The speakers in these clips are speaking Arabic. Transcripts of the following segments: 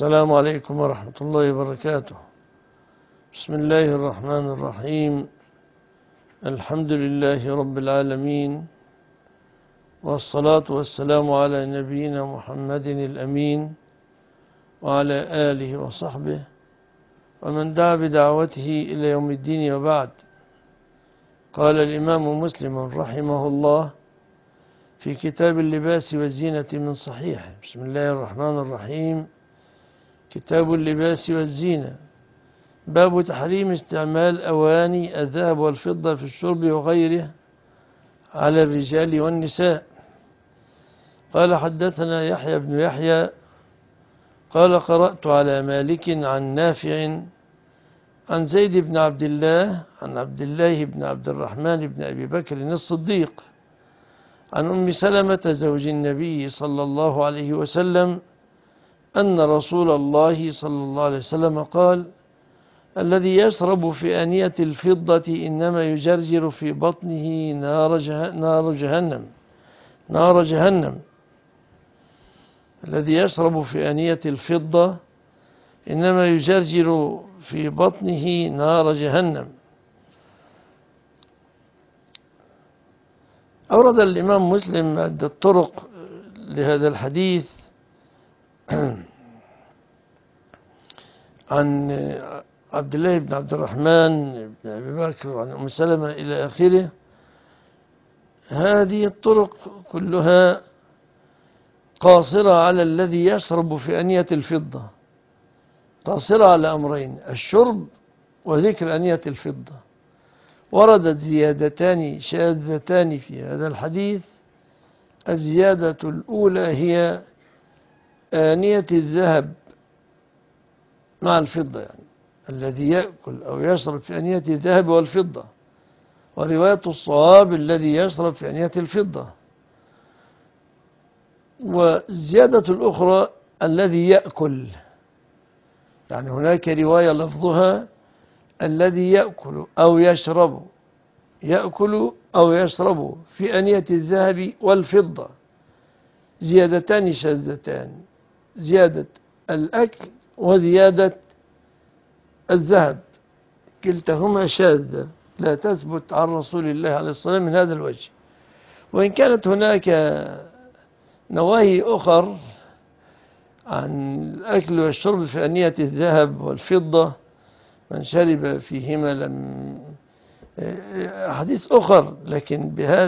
السلام عليكم ورحمة الله وبركاته. بسم الله الرحمن الرحيم. الحمد لله رب العالمين، والصلاة والسلام على نبينا محمد الأمين وعلى آله وصحبه ومن دعا بدعوته إلى يوم الدين، وبعد. قال الإمام مسلم رحمه الله في كتاب اللباس والزينة من صحيحه: بسم الله الرحمن الرحيم. كتاب اللباس والزينة، باب تحريم استعمال أواني الذهب والفضة في الشرب وغيره على الرجال والنساء. قال: حدثنا يحيى بن يحيى قال: قرأت على مالك عن نافع عن زيد بن عبد الله عن عبد الله بن عبد الرحمن بن أبي بكر الصديق عن أم سلمة زوج النبي صلى الله عليه وسلم أن رسول الله صلى الله عليه وسلم قال: الذي يشرب في آنية الفضة إنما يجرجر في بطنه نار جهنم. الذي يشرب في آنية الفضة إنما يجرجر في بطنه نار جهنم. أورد الإمام مسلم عدة طرق لهذا الحديث عن عبد الله بن عبد الرحمن بن أبي بكر وعن أم سلمة إلى آخره. هذه الطرق كلها قاصرة على الذي يشرب في آنية الفضة، قاصرة على أمرين: الشرب وذكر آنية الفضة. وردت زيادتان شاذتان في هذا الحديث. الزيادة الأولى هي آنية الذهب مع الفضة، يعني الذي يأكل أو يشرب في آنية الذهب والفضة. ورواية الصواب: الذي يشرب في آنية الفضة. والزيادة الأخرى: الذي يأكل، يعني هناك رواية لفظها: الذي يأكل أو يشرب، يأكل أو يشرب في آنية الذهب والفضة. زيادتان شاذتان: زيادة الأكل وزيادة الذهب، كلتهما شاذة لا تثبت عن رسول الله عليه الصلاة والسلام من هذا الوجه. وإن كانت هناك نواهي أخر عن الأكل والشرب في آنية الذهب والفضة، من شرب فيهما لم أحاديث أخر، لكن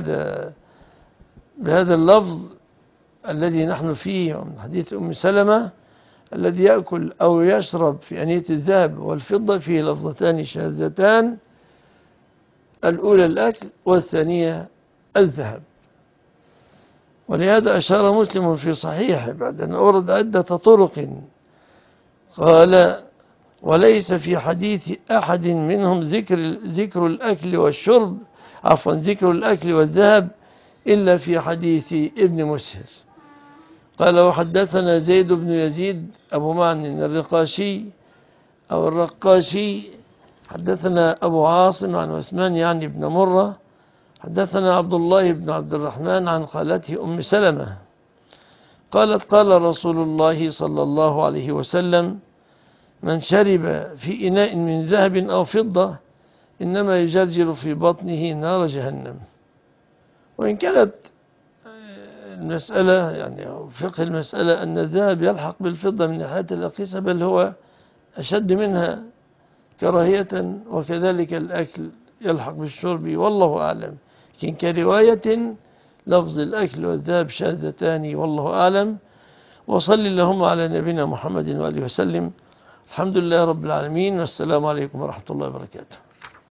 بهذا اللفظ الذي نحن فيه من حديث أم سلمة: الذي يأكل أو يشرب في آنية الذهب والفضة، فيه لفظتان شاذتان: الأولى الأكل والثانية الذهب. ولهذا أشار مسلم في صحيحه بعد أن أورد عدة طرق قال: وليس في حديث أحد منهم ذكر الأكل والشرب، ذكر الأكل والذهب، إلا في حديث ابن مسهر. قال: وحدثنا زيد بن يزيد أبو معن الرقاشي أو الرقاشي حدثنا أبو عاصم عن عثمان يعني بن مرة حدثنا عبد الله بن عبد الرحمن عن خالته أم سلمة قالت: قال رسول الله صلى الله عليه وسلم: من شرب في إناء من ذهب أو فضة إنما يجرجر في بطنه نار جهنم. وإن كانت المسألة يعني فقه المسألة أن الذهب يلحق بالفضة من ناحية الأقيسة، بل هو أشد منها كراهية، وكذلك الأكل يلحق بالشرب، والله أعلم. لكن كرواية لفظ الأكل والذهب شاذتان، والله أعلم. وصل اللهم على نبينا محمد وآله وسلم. الحمد لله رب العالمين، والسلام عليكم ورحمة الله وبركاته.